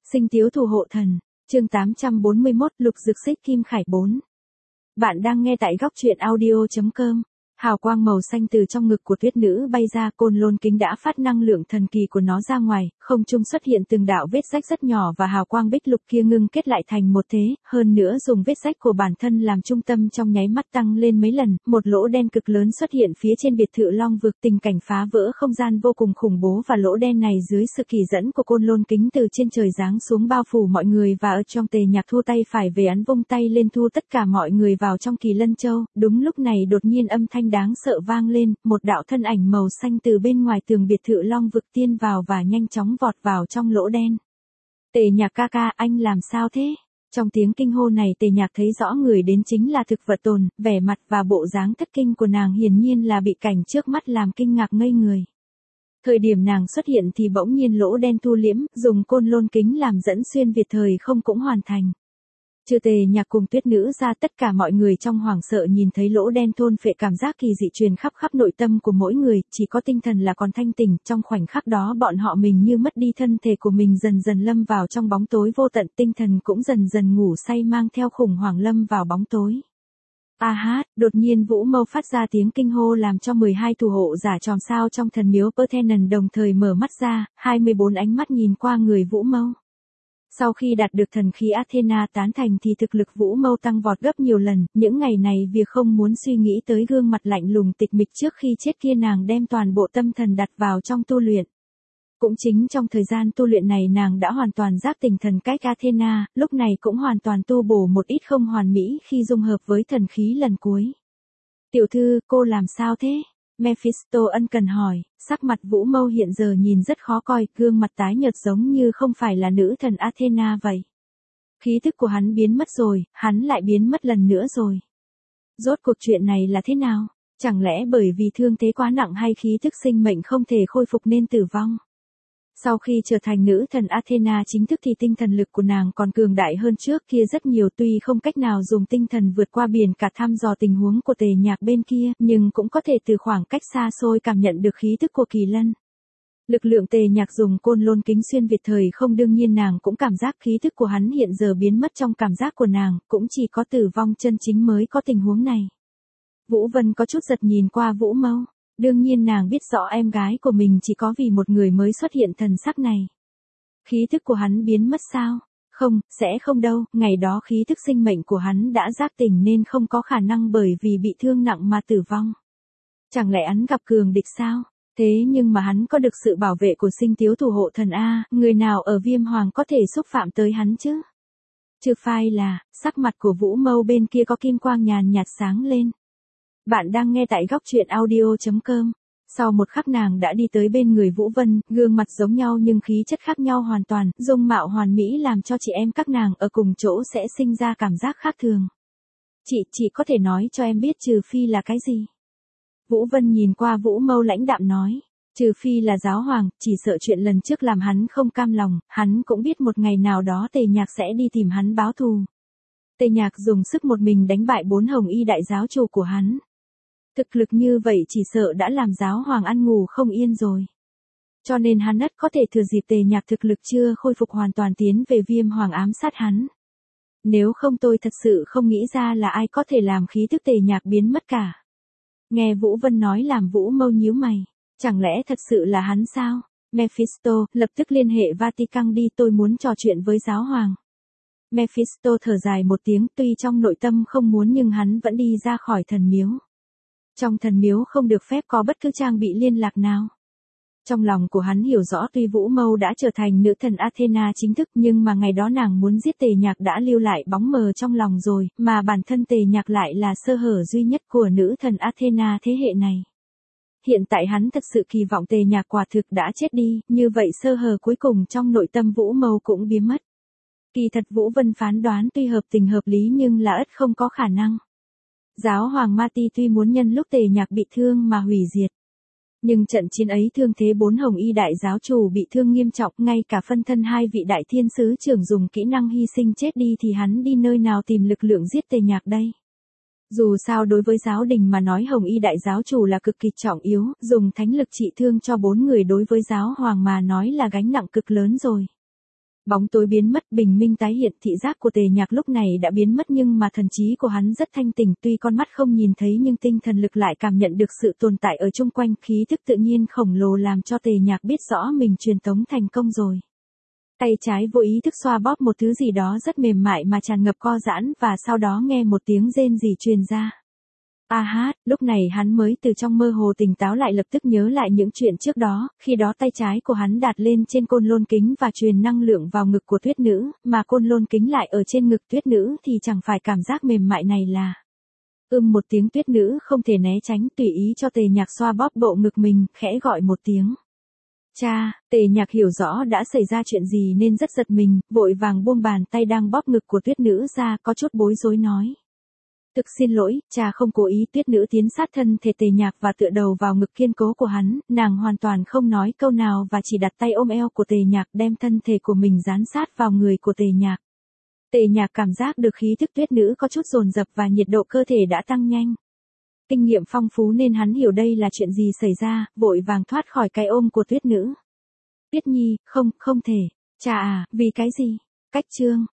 Sinh tiếu thủ hộ thần, chương 841, Lục Dực Xích Kim Khải 4. Bạn đang nghe tại góc truyện audio.com. Hào quang màu xanh từ trong ngực của tuyết nữ bay ra, côn lôn kính đã phát năng lượng thần kỳ của nó ra ngoài, không trung xuất hiện từng đạo vết rách rất nhỏ và hào quang bích lục kia ngưng kết lại thành một thế, hơn nữa dùng vết rách của bản thân làm trung tâm trong nháy mắt tăng lên mấy lần, một lỗ đen cực lớn xuất hiện phía trên biệt thự Long Vực, tình cảnh phá vỡ không gian vô cùng khủng bố và lỗ đen này dưới sự kỳ dẫn của côn lôn kính từ trên trời giáng xuống bao phủ mọi người và ở trong Tề Nhạc thu tay phải về ấn vung tay lên thu tất cả mọi người vào trong Kỳ Lân Châu, đúng lúc này đột nhiên âm thanh đáng sợ vang lên, một đạo thân ảnh màu xanh từ bên ngoài tường biệt thự Long Vực tiên vào và nhanh chóng vọt vào trong lỗ đen. Tề Nhạc ca ca, anh làm sao thế? Trong tiếng kinh hô này Tề Nhạc thấy rõ người đến chính là Thực Vật Tồn, vẻ mặt và bộ dáng thất kinh của nàng hiển nhiên là bị cảnh trước mắt làm kinh ngạc ngây người. Thời điểm nàng xuất hiện thì bỗng nhiên lỗ đen thu liễm, dùng côn lôn kính làm dẫn xuyên việt thời không cũng hoàn thành. Trừ Tề Nhạc cùng tuyết nữ ra, tất cả mọi người trong hoảng sợ nhìn thấy lỗ đen thôn phệ cảm giác kỳ dị truyền khắp nội tâm của mỗi người, chỉ có tinh thần là còn thanh tỉnh, trong khoảnh khắc đó bọn họ mình như mất đi thân thể của mình dần dần lâm vào trong bóng tối vô tận, tinh thần cũng dần dần ngủ say mang theo khủng hoảng lâm vào bóng tối. A hát, đột nhiên Vũ Mâu phát ra tiếng kinh hô làm cho 12 thủ hộ giả chòm sao trong thần miếu Parthenon đồng thời mở mắt ra, 24 ánh mắt nhìn qua người Vũ Mâu. Sau khi đạt được thần khí Athena tán thành thì thực lực Vũ Mâu tăng vọt gấp nhiều lần, những ngày này việc không muốn suy nghĩ tới gương mặt lạnh lùng tịch mịch trước khi chết kia nàng đem toàn bộ tâm thần đặt vào trong tu luyện. Cũng chính trong thời gian tu luyện này nàng đã hoàn toàn giác tỉnh thần cách Athena, lúc này cũng hoàn toàn tu bổ một ít không hoàn mỹ khi dung hợp với thần khí lần cuối. Tiểu thư, cô làm sao thế? Mephisto ân cần hỏi, sắc mặt Vũ Mâu hiện giờ nhìn rất khó coi, gương mặt tái nhợt giống như không phải là nữ thần Athena vậy. Khí thức của hắn biến mất rồi, hắn lại biến mất lần nữa rồi. Rốt cuộc chuyện này là thế nào? Chẳng lẽ bởi vì thương thế quá nặng hay khí thức sinh mệnh không thể khôi phục nên tử vong? Sau khi trở thành nữ thần Athena chính thức thì tinh thần lực của nàng còn cường đại hơn trước kia rất nhiều, tuy không cách nào dùng tinh thần vượt qua biển cả thăm dò tình huống của Tề Nhạc bên kia, nhưng cũng có thể từ khoảng cách xa xôi cảm nhận được khí thức của Kỳ Lân. Lực lượng Tề Nhạc dùng côn lôn kính xuyên việt thời không, đương nhiên nàng cũng cảm giác khí thức của hắn hiện giờ biến mất trong cảm giác của nàng, cũng chỉ có tử vong chân chính mới có tình huống này. Vũ Vân có chút giật nhìn qua Vũ Mâu. Đương nhiên nàng biết rõ em gái của mình chỉ có vì một người mới xuất hiện thần sắc này. Khí thức của hắn biến mất sao? Không, sẽ không đâu, ngày đó khí thức sinh mệnh của hắn đã giác tỉnh nên không có khả năng bởi vì bị thương nặng mà tử vong. Chẳng lẽ hắn gặp cường địch sao? Thế nhưng mà hắn có được sự bảo vệ của sinh tiếu thủ hộ thần A, người nào ở Viêm Hoàng có thể xúc phạm tới hắn chứ? Trừ phai là, sắc mặt của Vũ Mâu bên kia có kim quang nhàn nhạt sáng lên. Bạn đang nghe tại góc truyện audio.com. Sau một khắc nàng đã đi tới bên người Vũ Vân, gương mặt giống nhau nhưng khí chất khác nhau hoàn toàn, dung mạo hoàn mỹ làm cho chị em các nàng ở cùng chỗ sẽ sinh ra cảm giác khác thường. Chị có thể nói cho em biết trừ phi là cái gì? Vũ Vân nhìn qua Vũ Mâu lãnh đạm nói. Trừ phi là giáo hoàng, chỉ sợ chuyện lần trước làm hắn không cam lòng, hắn cũng biết một ngày nào đó Tề Nhạc sẽ đi tìm hắn báo thù. Tề Nhạc dùng sức một mình đánh bại 4 hồng y đại giáo chủ của hắn. Thực lực như vậy chỉ sợ đã làm giáo hoàng ăn ngủ không yên rồi. Cho nên hắn ắt có thể thừa dịp Tề Nhạc thực lực chưa khôi phục hoàn toàn tiến về Viêm Hoàng ám sát hắn. Nếu không tôi thật sự không nghĩ ra là ai có thể làm khí thức Tề Nhạc biến mất cả. Nghe Vũ Vân nói làm Vũ Mâu nhíu mày. Chẳng lẽ thật sự là hắn sao? Mephisto, lập tức liên hệ Vatican đi, tôi muốn trò chuyện với giáo hoàng. Mephisto thở dài một tiếng, tuy trong nội tâm không muốn nhưng hắn vẫn đi ra khỏi thần miếu. Trong thần miếu không được phép có bất cứ trang bị liên lạc nào. Trong lòng của hắn hiểu rõ tuy Vũ Mâu đã trở thành nữ thần Athena chính thức nhưng mà ngày đó nàng muốn giết Tề Nhạc đã lưu lại bóng mờ trong lòng rồi, mà bản thân Tề Nhạc lại là sơ hở duy nhất của nữ thần Athena thế hệ này. Hiện tại hắn thật sự kỳ vọng Tề Nhạc quả thực đã chết đi, như vậy sơ hở cuối cùng trong nội tâm Vũ Mâu cũng biến mất. Kỳ thật Vũ Vân phán đoán tuy hợp tình hợp lý nhưng là ắt không có khả năng. Giáo hoàng Mati tuy muốn nhân lúc Tề Nhạc bị thương mà hủy diệt. Nhưng trận chiến ấy thương thế 4 hồng y đại giáo chủ bị thương nghiêm trọng, ngay cả phân thân 2 vị đại thiên sứ trưởng dùng kỹ năng hy sinh chết đi thì hắn đi nơi nào tìm lực lượng giết Tề Nhạc đây. Dù sao đối với giáo đình mà nói hồng y đại giáo chủ là cực kỳ trọng yếu, dùng thánh lực trị thương cho 4 người đối với giáo hoàng mà nói là gánh nặng cực lớn rồi. Bóng tối biến mất, bình minh tái hiện, thị giác của Tề Nhạc lúc này đã biến mất nhưng mà thần trí của hắn rất thanh tỉnh, tuy con mắt không nhìn thấy nhưng tinh thần lực lại cảm nhận được sự tồn tại ở chung quanh, khí thức tự nhiên khổng lồ làm cho Tề Nhạc biết rõ mình truyền tống thành công rồi. Tay trái vô ý thức xoa bóp một thứ gì đó rất mềm mại mà tràn ngập co giãn và sau đó nghe một tiếng rên rỉ truyền ra. A hát, lúc này hắn mới từ trong mơ hồ tỉnh táo lại, lập tức nhớ lại những chuyện trước đó, khi đó tay trái của hắn đặt lên trên côn lôn kính và truyền năng lượng vào ngực của tuyết nữ, mà côn lôn kính lại ở trên ngực tuyết nữ thì chẳng phải cảm giác mềm mại này là... một tiếng, tuyết nữ không thể né tránh, tùy ý cho Tề Nhạc xoa bóp bộ ngực mình, khẽ gọi một tiếng. Cha, Tề Nhạc hiểu rõ đã xảy ra chuyện gì nên rất giật mình, vội vàng buông bàn tay đang bóp ngực của tuyết nữ ra, có chút bối rối nói. Thực xin lỗi, cha không cố ý. Tuyết nữ tiến sát thân thể Tề Nhạc và tựa đầu vào ngực kiên cố của hắn, nàng hoàn toàn không nói câu nào và chỉ đặt tay ôm eo của Tề Nhạc, đem thân thể của mình dán sát vào người của Tề Nhạc. Tề Nhạc cảm giác được khí thức tuyết nữ có chút dồn dập và nhiệt độ cơ thể đã tăng nhanh. Kinh nghiệm phong phú nên hắn hiểu đây là chuyện gì xảy ra, vội vàng thoát khỏi cái ôm của tuyết nữ. Tuyết Nhi, không thể. Cha à, vì cái gì? Cách chương.